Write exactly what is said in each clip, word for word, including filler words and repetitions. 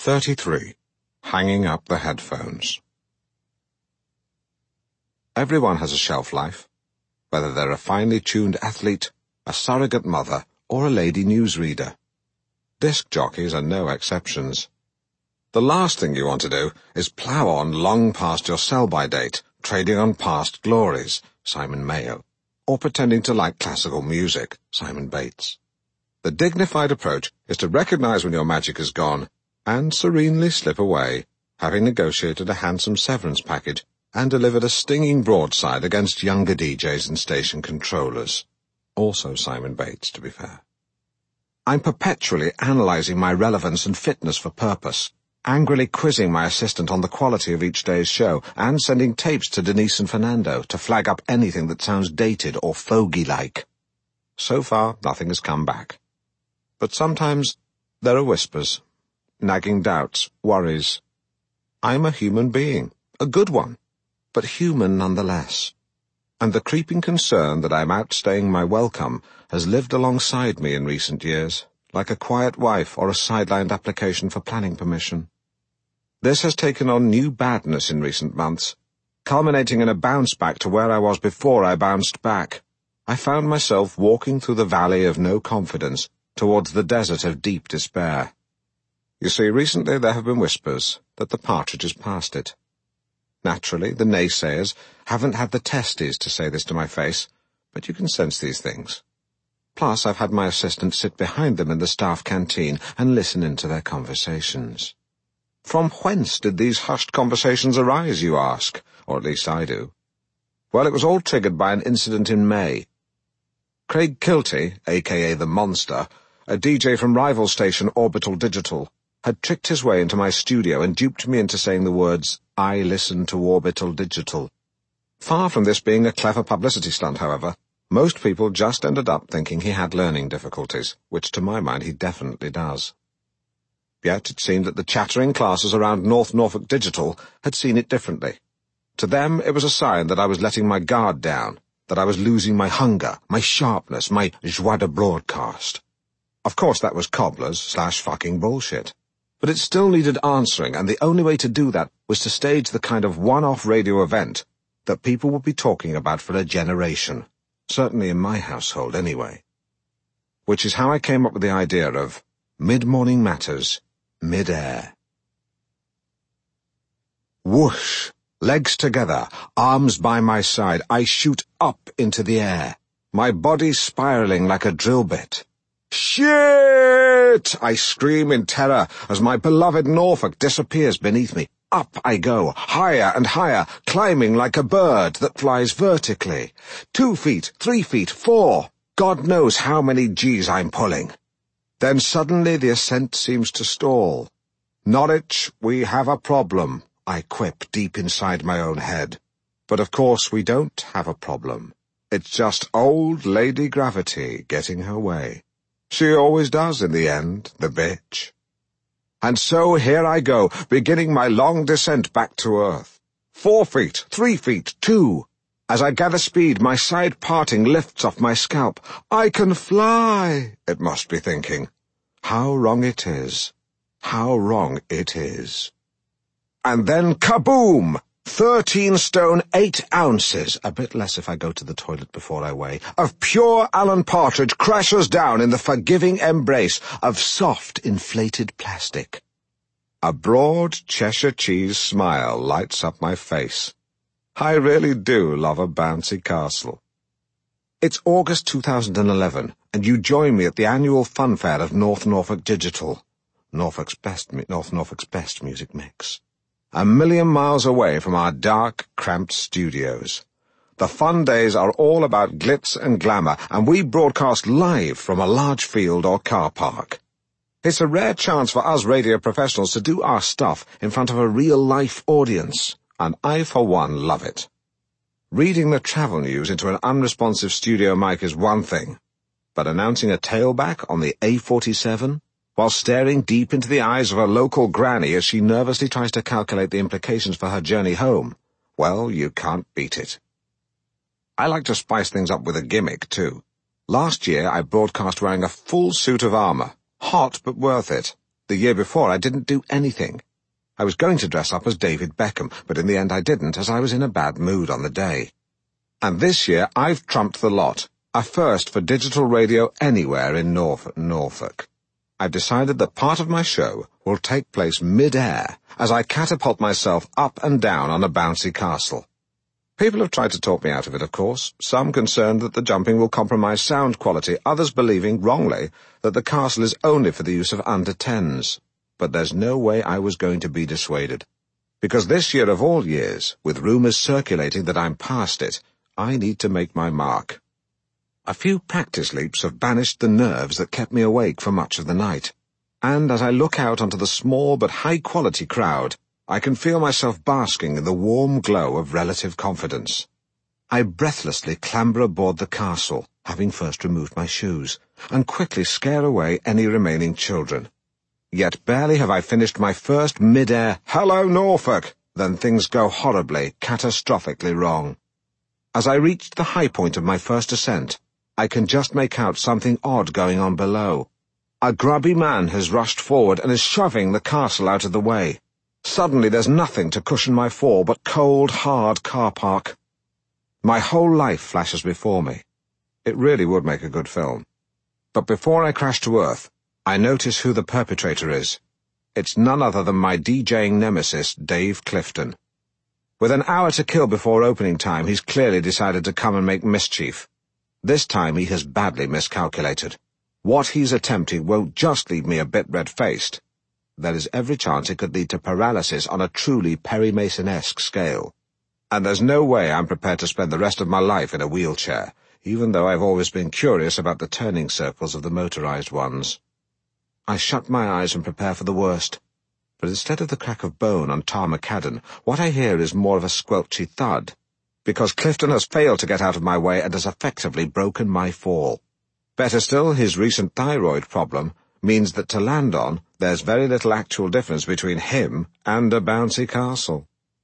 thirty-three. Hanging up the headphones. Everyone has a shelf life, whether they're a finely tuned athlete, a surrogate mother, or a lady newsreader. Disc jockeys are no exceptions. The last thing you want to do is plough on long past your sell-by date, trading on past glories, Simon Mayo, or pretending to like classical music, Simon Bates. The dignified approach is to recognize when your magic is gone and serenely slip away, having negotiated a handsome severance package and delivered a stinging broadside against younger D Js and station controllers. Also Simon Bates, to be fair. I'm perpetually analyzing my relevance and fitness for purpose, angrily quizzing my assistant on the quality of each day's show, and sending tapes to Denise and Fernando to flag up anything that sounds dated or fogey-like. So far, nothing has come back. But sometimes there are whispers, nagging doubts, worries. I'm a human being, a good one, but human nonetheless. And the creeping concern that I'm outstaying my welcome has lived alongside me in recent years, like a quiet wife or a sidelined application for planning permission. This has taken on new badness in recent months, culminating in a bounce back to where I was before I bounced back. I found myself walking through the valley of no confidence towards the desert of deep despair. You see, recently there have been whispers that the partridge is past it. Naturally, the naysayers haven't had the testes to say this to my face, but you can sense these things. Plus, I've had my assistant sit behind them in the staff canteen and listen into their conversations. From whence did these hushed conversations arise, you ask? Or at least I do. Well, it was all triggered by an incident in May. Craig Kilty, aka The Monster, a D J from rival station Orbital Digital, had tricked his way into my studio and duped me into saying the words, "I listen to Orbital Digital." Far from this being a clever publicity stunt, however, most people just ended up thinking he had learning difficulties, which to my mind he definitely does. Yet it seemed that the chattering classes around North Norfolk Digital had seen it differently. To them it was a sign that I was letting my guard down, that I was losing my hunger, my sharpness, my joie de broadcast. Of course that was cobblers slash fucking bullshit. But it still needed answering, and the only way to do that was to stage the kind of one-off radio event that people would be talking about for a generation. Certainly in my household, anyway. Which is how I came up with the idea of Mid-Morning Matters, Mid-Air. Whoosh! Legs together, arms by my side, I shoot up into the air, my body spiraling like a drill bit. Shit! I scream in terror as my beloved Norfolk disappears beneath me. Up I go, higher and higher, climbing like a bird that flies vertically. Two feet, three feet, four. God knows how many G's I'm pulling. Then suddenly the ascent seems to stall. Norwich, we have a problem, I quip deep inside my own head. But of course we don't have a problem. It's just old Lady Gravity getting her way. She always does in the end, the bitch. And so here I go, beginning my long descent back to earth. Four feet, three feet, two. As I gather speed, my side parting lifts off my scalp. I can fly, it must be thinking. How wrong it is. How wrong it is. And then kaboom! Thirteen stone, eight ounces, a bit less if I go to the toilet before I weigh, of pure Alan Partridge crashes down in the forgiving embrace of soft, inflated plastic. A broad Cheshire cheese smile lights up my face. I really do love a bouncy castle. It's August two thousand eleven, and you join me at the annual fun fair of North Norfolk Digital, Norfolk's best, North Norfolk's best music mix. A million miles away from our dark, cramped studios. The fun days are all about glitz and glamour, and we broadcast live from a large field or car park. It's a rare chance for us radio professionals to do our stuff in front of a real-life audience, and I, for one, love it. Reading the travel news into an unresponsive studio mic is one thing, but announcing a tailback on the A forty-seven... while staring deep into the eyes of a local granny as she nervously tries to calculate the implications for her journey home, well, you can't beat it. I like to spice things up with a gimmick, too. Last year I broadcast wearing a full suit of armour, hot but worth it, The year before, I didn't do anything. I was going to dress up as David Beckham, but in the end I didn't, as I was in a bad mood on the day. And this year, I've trumped the lot. A first for digital radio anywhere in North Norfolk. I've decided that part of my show will take place mid-air as I catapult myself up and down on a bouncy castle. People have tried to talk me out of it, of course, some concerned that the jumping will compromise sound quality, others believing, wrongly, that the castle is only for the use of under tens. But there's no way I was going to be dissuaded. Because this year of all years, with rumours circulating that I'm past it, I need to make my mark. A few practice leaps have banished the nerves that kept me awake for much of the night, and as I look out onto the small but high-quality crowd, I can feel myself basking in the warm glow of relative confidence. I breathlessly clamber aboard the castle, having first removed my shoes, and quickly scare away any remaining children. Yet barely have I finished my first mid-air "Hello, Norfolk!" than things go horribly, catastrophically wrong. As I reached the high point of my first ascent, I can just make out something odd going on below. A grubby man has rushed forward and is shoving the castle out of the way. Suddenly there's nothing to cushion my fall but cold, hard car park. My whole life flashes before me. It really would make a good film. But before I crash to earth, I notice who the perpetrator is. It's none other than my DJing nemesis, Dave Clifton. With an hour to kill before opening time, he's clearly decided to come and make mischief. This time he has badly miscalculated. What he's attempting won't just leave me a bit red-faced. There is every chance it could lead to paralysis on a truly Perry Mason-esque scale. And there's no way I'm prepared to spend the rest of my life in a wheelchair, even though I've always been curious about the turning circles of the motorized ones. I shut my eyes and prepare for the worst. But instead of the crack of bone on tar macadam, what I hear is more of a squelchy thud, because Clifton has failed to get out of my way and has effectively broken my fall. Better still, his recent thyroid problem means that to land on, there's very little actual difference between him and a bouncy castle.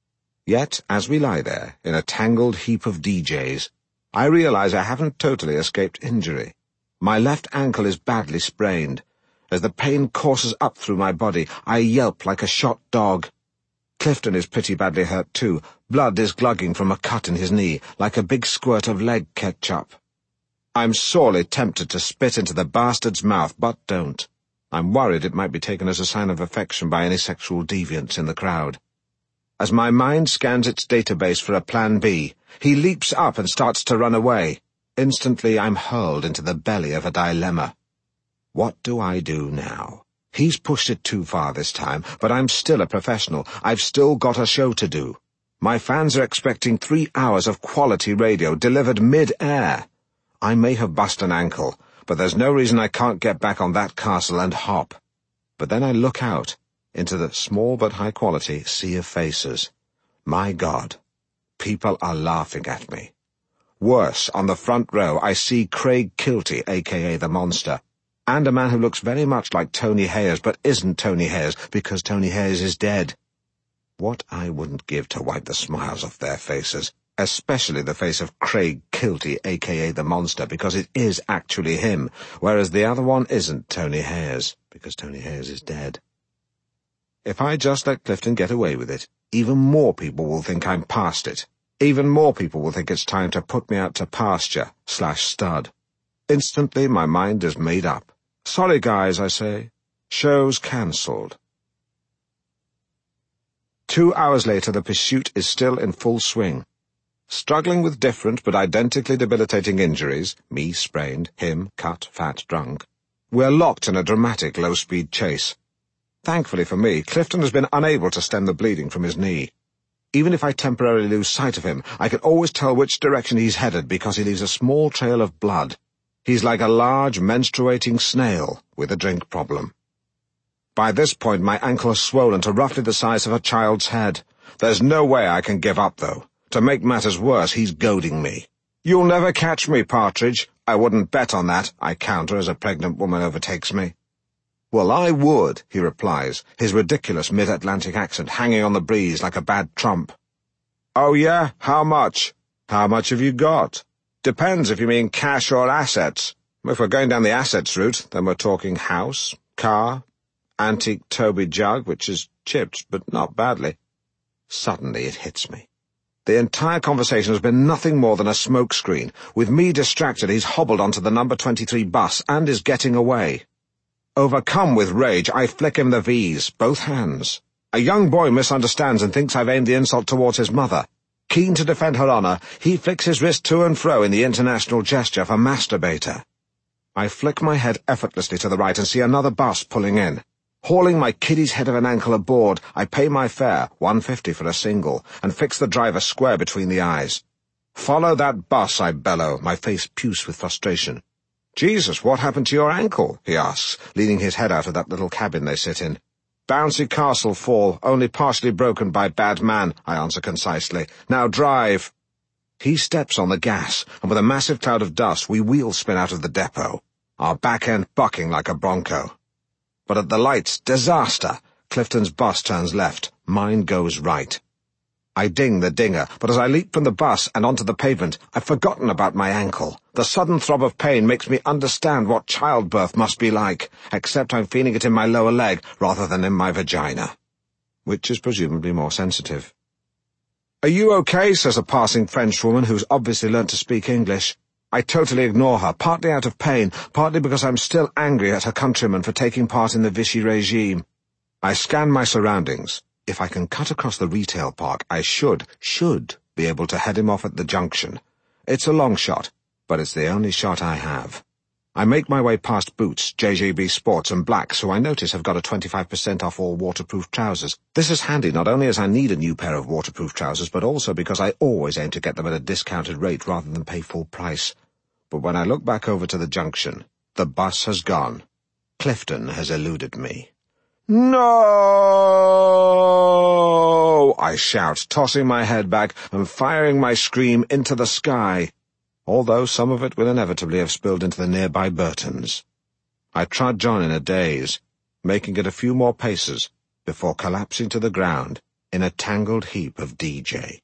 Yet, as we lie there, in a tangled heap of D Js, I realize I haven't totally escaped injury. My left ankle is badly sprained. As the pain courses up through my body, I yelp like a shot dog. Clifton is pretty badly hurt too. Blood is glugging from a cut in his knee, like a big squirt of leg ketchup. I'm sorely tempted to spit into the bastard's mouth, but don't. I'm worried it might be taken as a sign of affection by any sexual deviants in the crowd. As my mind scans its database for a plan B, he leaps up and starts to run away. Instantly, I'm hurled into the belly of a dilemma. What do I do now? He's pushed it too far this time, but I'm still a professional. I've still got a show to do. My fans are expecting three hours of quality radio delivered mid-air. I may have bust an ankle, but there's no reason I can't get back on that castle and hop. But then I look out into the small but high-quality sea of faces. My God, people are laughing at me. Worse, on the front row, I see Craig Kilty, a k a the Monster, and a man who looks very much like Tony Hayers, but isn't Tony Hayers, because Tony Hayers is dead. What I wouldn't give to wipe the smiles off their faces, especially the face of Craig Kilty, a k a the Monster, because it is actually him, whereas the other one isn't Tony Hayers, because Tony Hayers is dead. If I just let Clifton get away with it, even more people will think I'm past it. Even more people will think it's time to put me out to pasture slash stud. Instantly, my mind is made up. Sorry, guys, I say. Show's cancelled. Two hours later, the pursuit is still in full swing. Struggling with different but identically debilitating injuries, me sprained, him cut, fat, drunk, we're locked in a dramatic low-speed chase. Thankfully for me, Clifton has been unable to stem the bleeding from his knee. Even if I temporarily lose sight of him, I can always tell which direction he's headed because he leaves a small trail of blood. He's like a large, menstruating snail with a drink problem. By this point, my ankle is swollen to roughly the size of a child's head. There's no way I can give up, though. To make matters worse, he's goading me. "You'll never catch me, Partridge." "I wouldn't bet on that," I counter as a pregnant woman overtakes me. "Well, I would," he replies, his ridiculous mid-Atlantic accent hanging on the breeze like a bad trump. "Oh, yeah? How much?" "How much have you got?" "Depends if you mean cash or assets. If we're going down the assets route, then we're talking house, car, antique Toby jug, which is chipped, but not badly. Suddenly it hits me. The entire conversation has been nothing more than a smokescreen. With me distracted, he's hobbled onto the number twenty-three bus and is getting away. Overcome with rage, I flick him the V's, both hands. A young boy misunderstands and thinks I've aimed the insult towards his mother. Keen to defend her honour, he flicks his wrist to and fro in the international gesture for masturbator. I flick my head effortlessly to the right and see another bus pulling in. Hauling my kiddie's head of an ankle aboard, I pay my fare, one fifty for a single, and fix the driver square between the eyes. "Follow that bus," I bellow, my face puce with frustration. "Jesus, what happened to your ankle?" he asks, leaning his head out of that little cabin they sit in. "Bouncy castle fall, only partially broken by bad man," I answer concisely. "Now drive." He steps on the gas, and with a massive cloud of dust we wheel spin out of the depot, our back end bucking like a bronco. But at the lights, disaster! Clifton's bus turns left. Mine goes right. I ding the dinger, but as I leap from the bus and onto the pavement, I've forgotten about my ankle. The sudden throb of pain makes me understand what childbirth must be like, except I'm feeling it in my lower leg rather than in my vagina, which is presumably more sensitive. "Are you okay?" says a passing Frenchwoman who's obviously learnt to speak English. I totally ignore her, partly out of pain, partly because I'm still angry at her countrymen for taking part in the Vichy regime. I scan my surroundings. If I can cut across the retail park, I should, should be able to head him off at the junction. It's a long shot, but it's the only shot I have. I make my way past Boots, J J B Sports and Blacks, who I notice have got a twenty-five percent off all waterproof trousers. This is handy not only as I need a new pair of waterproof trousers, but also because I always aim to get them at a discounted rate rather than pay full price. But when I look back over to the junction, the bus has gone. Clifton has eluded me. "No!" I shout, tossing my head back and firing my scream into the sky, although some of it will inevitably have spilled into the nearby Burtons. I trudge on in a daze, making it a few more paces before collapsing to the ground in a tangled heap of D J.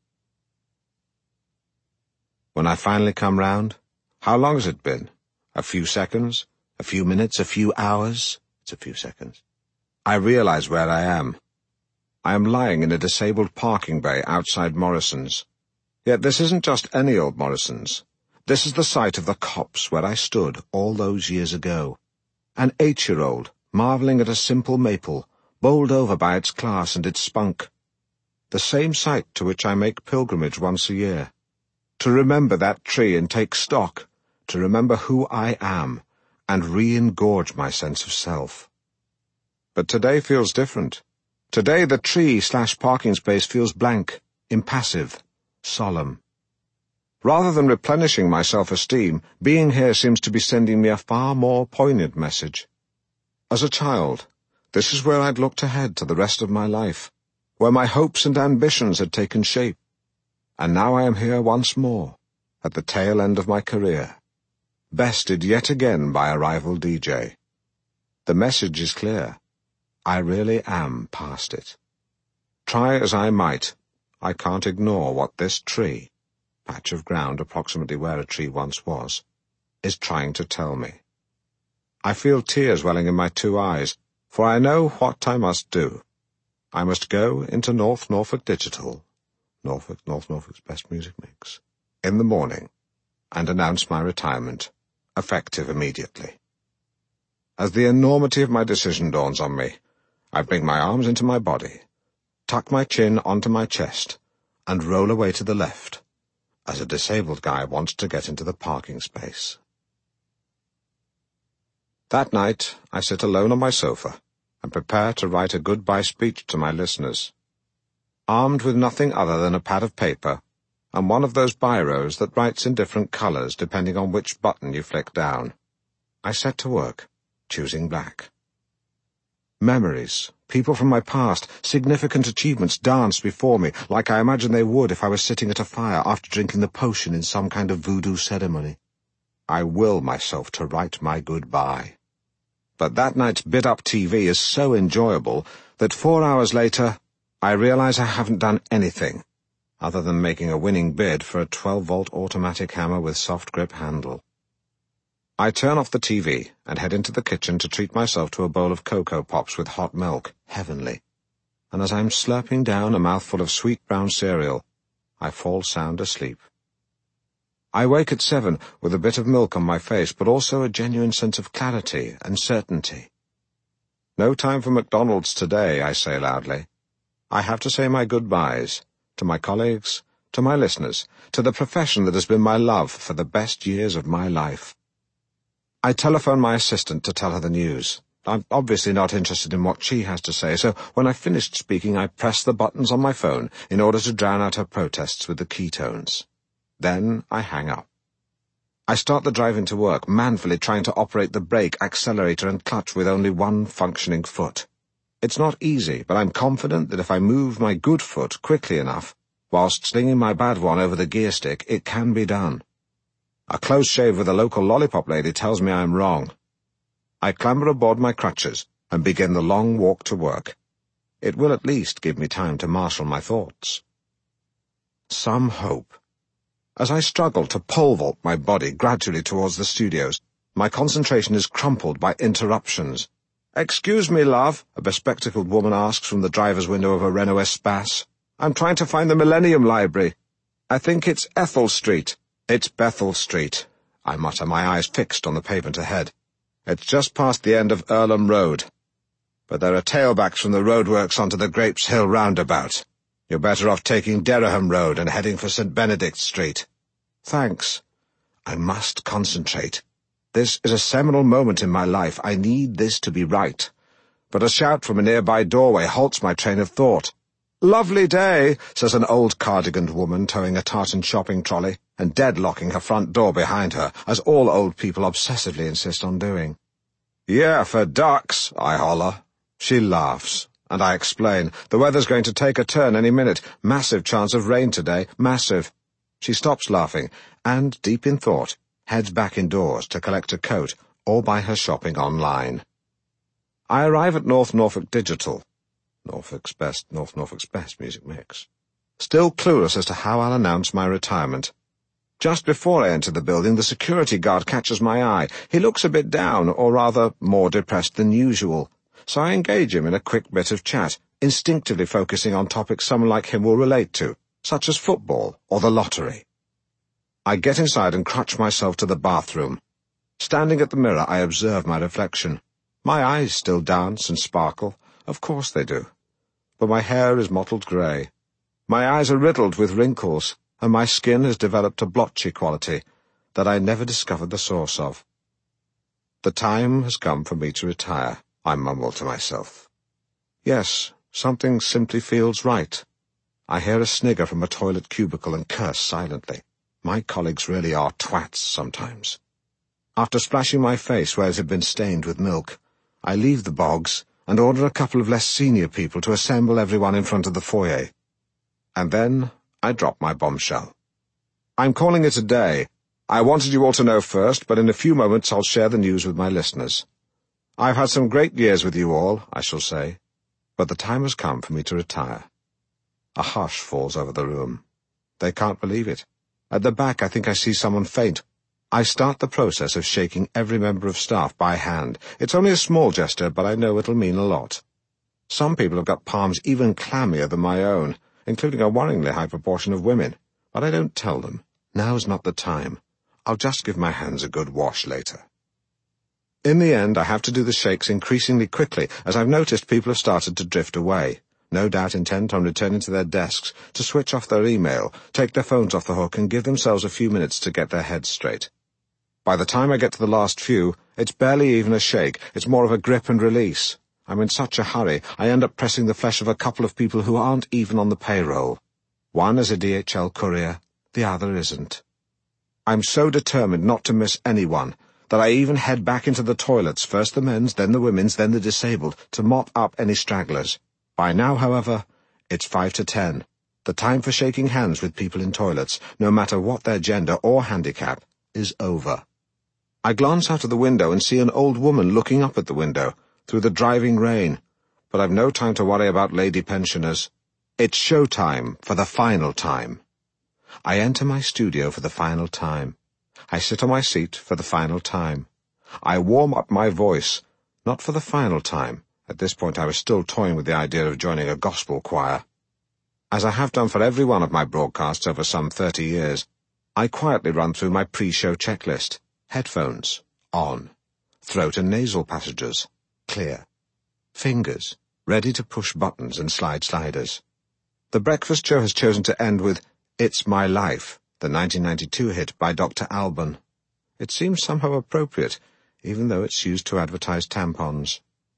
When I finally come round, how long has it been? A few seconds? A few minutes? A few hours? It's a few seconds. I realize where I am. I am lying in a disabled parking bay outside Morrison's. Yet this isn't just any old Morrison's. This is the site of the Copse where I stood all those years ago. An eight-year-old, marvelling at a simple maple, bowled over by its class and its spunk. The same site to which I make pilgrimage once a year. To remember that tree and take stock, to remember who I am, and re-engorge my sense of self. But today feels different. Today the tree-slash-parking space feels blank, impassive, solemn. Rather than replenishing my self-esteem, being here seems to be sending me a far more poignant message. As a child, this is where I'd looked ahead to the rest of my life, where my hopes and ambitions had taken shape. And now I am here once more, at the tail end of my career, bested yet again by a rival D J. The message is clear. I really am past it. Try as I might, I can't ignore what this tree, patch of ground approximately where a tree once was, is trying to tell me. I feel tears welling in my two eyes, for I know what I must do. I must go into North Norfolk Digital, Norfolk, North Norfolk's best music mix, in the morning, and announce my retirement, effective immediately. As the enormity of my decision dawns on me, I bring my arms into my body, tuck my chin onto my chest, and roll away to the left, as a disabled guy wants to get into the parking space. That night, I sit alone on my sofa and prepare to write a goodbye speech to my listeners, armed with nothing other than a pad of paper and one of those biros that writes in different colours depending on which button you flick down. I set to work, choosing black. Memories, people from my past, significant achievements danced before me, like I imagined they would if I was sitting at a fire after drinking the potion in some kind of voodoo ceremony. I will myself to write my goodbye. But that night's bit-up T V is so enjoyable that four hours later, I realize I haven't done anything other than making a winning bid for a twelve-volt automatic hammer with soft grip handle. I turn off the T V and head into the kitchen to treat myself to a bowl of Cocoa Pops with hot milk, heavenly. And as I'm slurping down a mouthful of sweet brown cereal, I fall sound asleep. I wake at seven with a bit of milk on my face, but also a genuine sense of clarity and certainty. No time for McDonald's today, I say loudly. I have to say my goodbyes to my colleagues, to my listeners, to the profession that has been my love for the best years of my life. I telephone my assistant to tell her the news. I'm obviously not interested in what she has to say, so when I've finished speaking, I press the buttons on my phone in order to drown out her protests with the keytones. Then I hang up. I start the drive into work, manfully trying to operate the brake, accelerator, and clutch with only one functioning foot. It's not easy, but I'm confident that if I move my good foot quickly enough, whilst slinging my bad one over the gear stick, it can be done. A close shave with a local lollipop lady tells me I am wrong. I clamber aboard my crutches and begin the long walk to work. It will at least give me time to marshal my thoughts. Some hope. As I struggle to pole vault my body gradually towards the studios, my concentration is crumpled by interruptions. "Excuse me, love," a bespectacled woman asks from the driver's window of a Renault Espace. "I'm trying to find the Millennium Library. I think it's Ethel Street." "It's Bethel Street," I mutter, my eyes fixed on the pavement ahead. "It's just past the end of Earlham Road. But there are tailbacks from the roadworks onto the Grapes Hill roundabout. You're better off taking Dereham Road and heading for Saint Benedict Street." "Thanks." I must concentrate. This is a seminal moment in my life. I need this to be right. But a shout from a nearby doorway halts my train of thought. "Lovely day," says an old cardiganed woman towing a tartan shopping trolley and deadlocking her front door behind her, as all old people obsessively insist on doing. "Yeah, for ducks," I holler. She laughs, and I explain. "The weather's going to take a turn any minute. Massive chance of rain today. Massive." She stops laughing and, deep in thought, heads back indoors to collect a coat or buy her shopping online. I arrive at North Norfolk Digital. Norfolk's best, North Norfolk's best music mix. Still clueless as to how I'll announce my retirement. Just before I enter the building, the security guard catches my eye. He looks a bit down, or rather, more depressed than usual. So I engage him in a quick bit of chat, instinctively focusing on topics someone like him will relate to, such as football or the lottery. I get inside and crutch myself to the bathroom. Standing at the mirror, I observe my reflection. My eyes still dance and sparkle. Of course they do. But my hair is mottled grey. My eyes are riddled with wrinkles, and my skin has developed a blotchy quality that I never discovered the source of. The time has come for me to retire, I mumble to myself. Yes, something simply feels right. I hear a snigger from a toilet cubicle and curse silently. My colleagues really are twats sometimes. After splashing my face where it had been stained with milk, I leave the bogs and order a couple of less senior people to assemble everyone in front of the foyer. And then I drop my bombshell. "I'm calling it a day. I wanted you all to know first, but in a few moments I'll share the news with my listeners. I've had some great years with you all, I shall say, but the time has come for me to retire." A hush falls over the room. They can't believe it. At the back I think I see someone faint. I start the process of shaking every member of staff by hand. It's only a small gesture, but I know it'll mean a lot. Some people have got palms even clammier than my own, including a worryingly high proportion of women. But I don't tell them. Now's not the time. I'll just give my hands a good wash later. In the end, I have to do the shakes increasingly quickly, as I've noticed people have started to drift away, no doubt intent on returning to their desks, to switch off their email, take their phones off the hook, and give themselves a few minutes to get their heads straight. By the time I get to the last few, it's barely even a shake, it's more of a grip and release. I'm in such a hurry, I end up pressing the flesh of a couple of people who aren't even on the payroll. One is a D H L courier, the other isn't. I'm so determined not to miss anyone that I even head back into the toilets, first the men's, then the women's, then the disabled, to mop up any stragglers. By now, however, it's five to ten. The time for shaking hands with people in toilets, no matter what their gender or handicap, is over. I glance out of the window and see an old woman looking up at the window, through the driving rain, but I've no time to worry about lady pensioners. It's show time for the final time. I enter my studio for the final time. I sit on my seat for the final time. I warm up my voice, not for the final time. At this point I was still toying with the idea of joining a gospel choir. As I have done for every one of my broadcasts over some thirty years, I quietly run through my pre-show checklist. Headphones, on. Throat and nasal passages, clear. Fingers, ready to push buttons and slide sliders. The breakfast show has chosen to end with It's My Life, the nineteen ninety-two hit by Doctor Alban. It seems somehow appropriate, even though it's used to advertise tampons.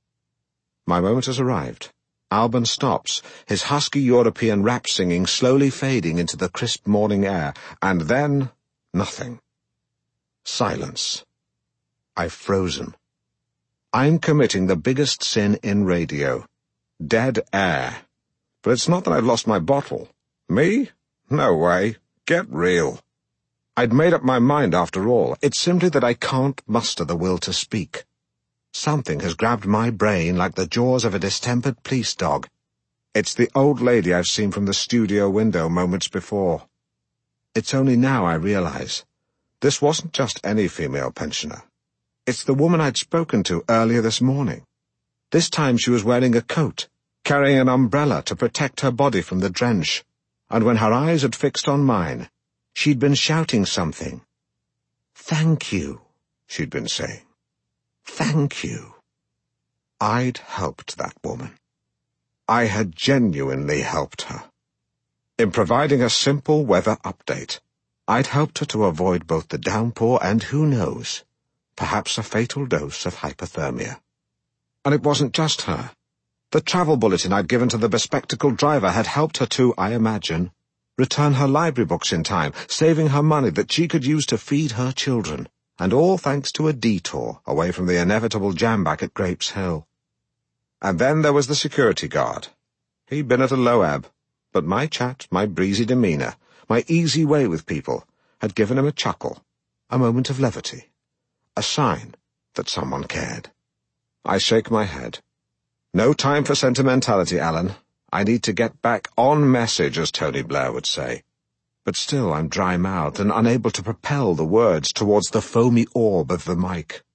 My moment has arrived. Alban stops, his husky European rap singing slowly fading into the crisp morning air, and then nothing. Silence. I've frozen. I'm committing the biggest sin in radio. Dead air. But it's not that I've lost my bottle. Me? No way. Get real. I'd made up my mind after all. It's simply that I can't muster the will to speak. Something has grabbed my brain like the jaws of a distempered police dog. It's the old lady I've seen from the studio window moments before. It's only now I realize this wasn't just any female pensioner. It's the woman I'd spoken to earlier this morning. This time she was wearing a coat, carrying an umbrella to protect her body from the drench, and when her eyes had fixed on mine, she'd been shouting something. "Thank you," she'd been saying. Thank you. I'd helped that woman. I had genuinely helped her. In providing a simple weather update, I'd helped her to avoid both the downpour and, who knows, perhaps a fatal dose of hypothermia. And it wasn't just her. The travel bulletin I'd given to the bespectacled driver had helped her to, I imagine, return her library books in time, saving her money that she could use to feed her children. And all thanks to a detour away from the inevitable jam back at Grapes Hill. And then there was the security guard. He'd been at a low ebb, but my chat, my breezy demeanour, my easy way with people, had given him a chuckle, a moment of levity, a sign that someone cared. I shake my head. No time for sentimentality, Alan. I need to get back on message, as Tony Blair would say. But still I'm dry-mouthed and unable to propel the words towards the foamy orb of the mic.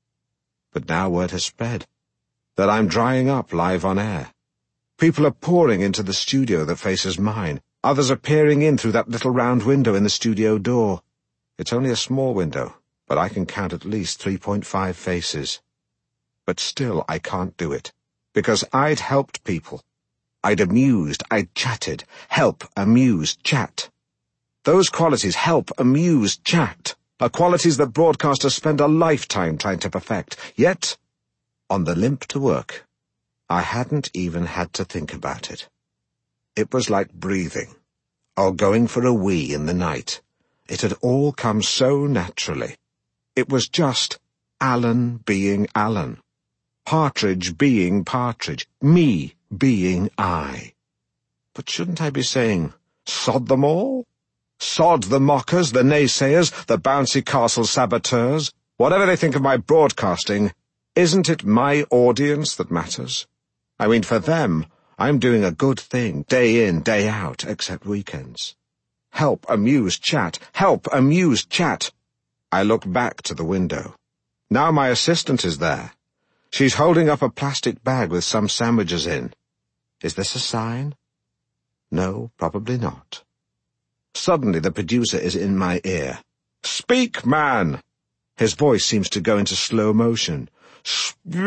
But now word has spread that I'm drying up live on air. People are pouring into the studio that faces mine. Others are peering in through that little round window in the studio door. It's only a small window, but I can count at least three point five faces. But still I can't do it, because I'd helped people. I'd amused, I'd chatted. Help, amuse, chat. Those qualities, help, amuse, chat, are qualities that broadcasters spend a lifetime trying to perfect. Yet, on the limp to work, I hadn't even had to think about it. It was like breathing, or going for a wee in the night. It had all come so naturally. It was just Alan being Alan, Partridge being Partridge, me being I. But shouldn't I be saying, sod them all? Sod the mockers, the naysayers, the bouncy castle saboteurs. Whatever they think of my broadcasting, isn't it my audience that matters? I mean, for them, I'm doing a good thing, day in, day out, except weekends. Help, amuse, chat. Help, amuse, chat. I look back to the window. Now my assistant is there. She's holding up a plastic bag with some sandwiches in. Is this a sign? No, probably not. Suddenly the producer is in my ear. "Speak, man!" His voice seems to go into slow motion. "Speak,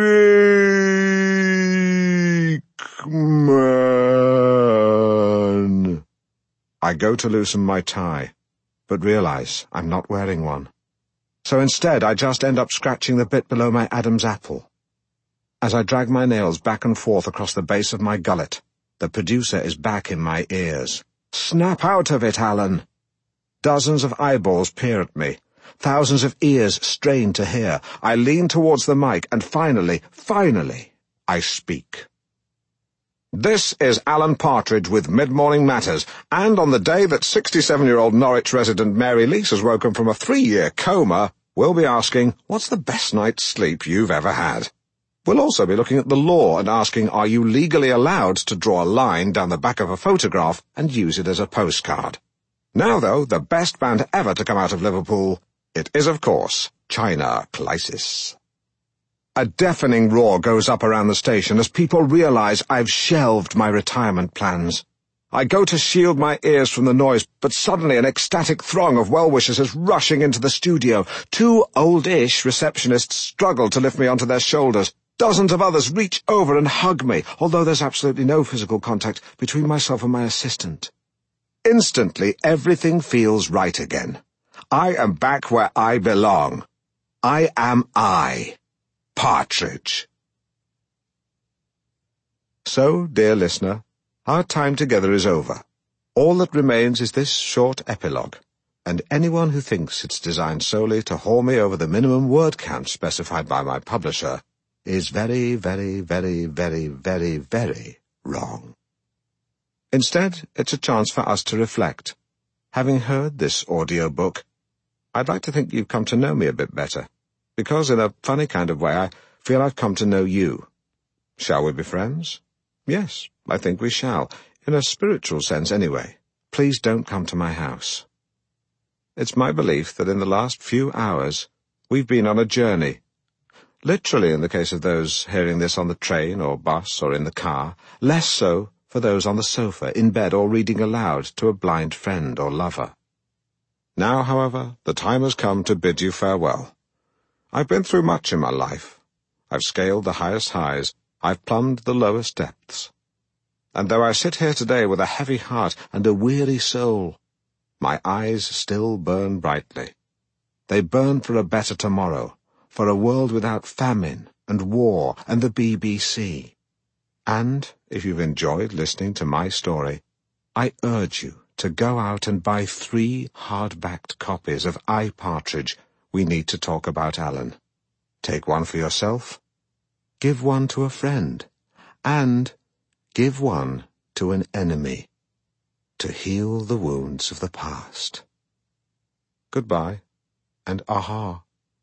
man!" I go to loosen my tie, but realize I'm not wearing one. So instead I just end up scratching the bit below my Adam's apple. As I drag my nails back and forth across the base of my gullet, the producer is back in my ears. "Snap out of it, Alan!" Dozens of eyeballs peer at me. Thousands of ears strain to hear. I lean towards the mic, and finally, finally, I speak. This is Alan Partridge with Mid-Morning Matters, and on the day that sixty-seven-year-old Norwich resident Mary Lease has woken from a three-year coma, we'll be asking, what's the best night's sleep you've ever had? We'll also be looking at the law and asking, are you legally allowed to draw a line down the back of a photograph and use it as a postcard? Now, though, the best band ever to come out of Liverpool, it is, of course, China crisis. A deafening roar goes up around the station as people realize I've shelved my retirement plans. I go to shield my ears from the noise, but suddenly an ecstatic throng of well-wishers is rushing into the studio. Two old-ish receptionists struggle to lift me onto their shoulders. Dozens of others reach over and hug me, although there's absolutely no physical contact between myself and my assistant. Instantly, everything feels right again. I am back where I belong. I am I, Partridge. So, dear listener, our time together is over. All that remains is this short epilogue, and anyone who thinks it's designed solely to haul me over the minimum word count specified by my publisher is very, very, very, very, very, very wrong. Instead, it's a chance for us to reflect. Having heard this audio book, I'd like to think you've come to know me a bit better, because in a funny kind of way I feel I've come to know you. Shall we be friends? Yes, I think we shall, in a spiritual sense anyway. Please don't come to my house. It's my belief that in the last few hours we've been on a journey. Literally in the case of those hearing this on the train or bus or in the car, less so for those on the sofa, in bed, or reading aloud to a blind friend or lover. Now, however, the time has come to bid you farewell. I've been through much in my life. I've scaled the highest highs, I've plumbed the lowest depths. And though I sit here today with a heavy heart and a weary soul, my eyes still burn brightly. They burn for a better tomorrow, for a world without famine and war and the B B C. And, if you've enjoyed listening to my story, I urge you to go out and buy three hard-backed copies of I, Partridge, We Need to Talk About Alan. Take one for yourself, give one to a friend, and give one to an enemy, to heal the wounds of the past. Goodbye, and aha.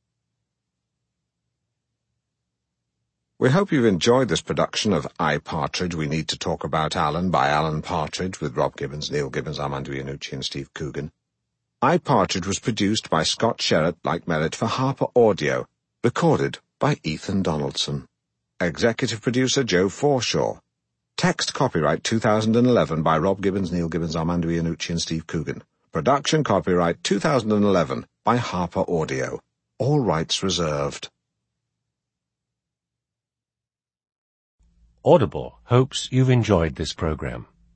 We hope you've enjoyed this production of I, Partridge, We Need to Talk About Alan by Alan Partridge with Rob Gibbons, Neil Gibbons, Armando Iannucci and Steve Coogan. I, Partridge was produced by Scott Sherratt, like Merritt, for Harper Audio, recorded by Ethan Donaldson. Executive producer Joe Forshaw. Text copyright two thousand eleven by Rob Gibbons, Neil Gibbons, Armando Iannucci and Steve Coogan. Production copyright two thousand eleven by Harper Audio. All rights reserved. Audible hopes you've enjoyed this program.